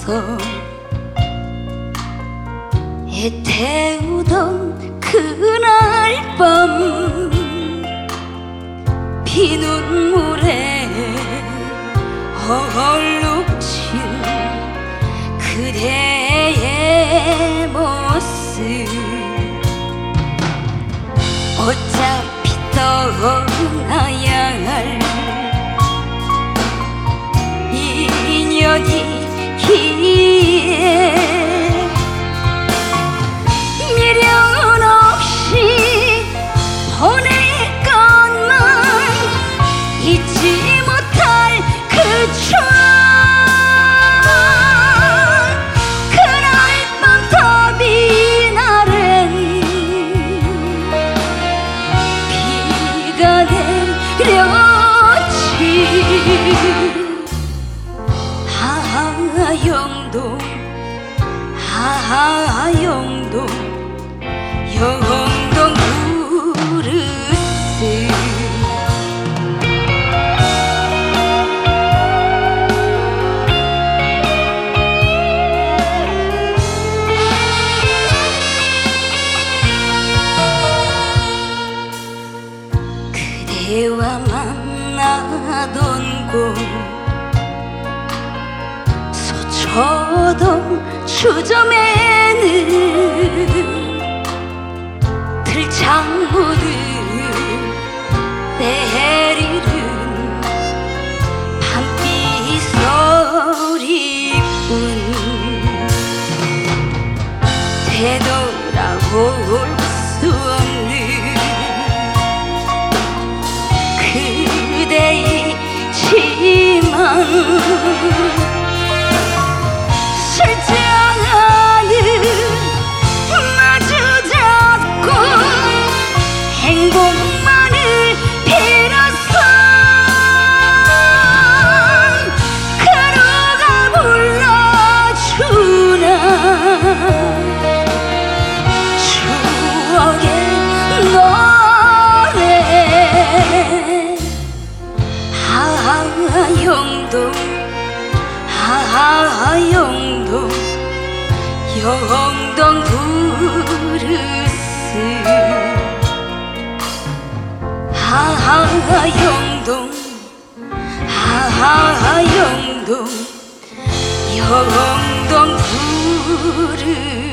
애태우던 그날 밤 피눈물에 얼룩진 그대의 모습 어차피 떠나야 할 인연이기에 미련 없이 보낼 것만 잊지 못할 그 추억 그날 밤 더비 날엔 비가 내렸지 하영동 하영동 영동 브루스 그대와 만나던 곳 서초동 주점에는 들창부들 때리는 밤비 소리뿐 되돌아올 수 없는 그대이지만 술잔을 마주 잡고 행복만을 빌었어 가루가 불러주나 추억의 노래 하영동 하영동 영동 브루스 하영동 하영동 영동 브루스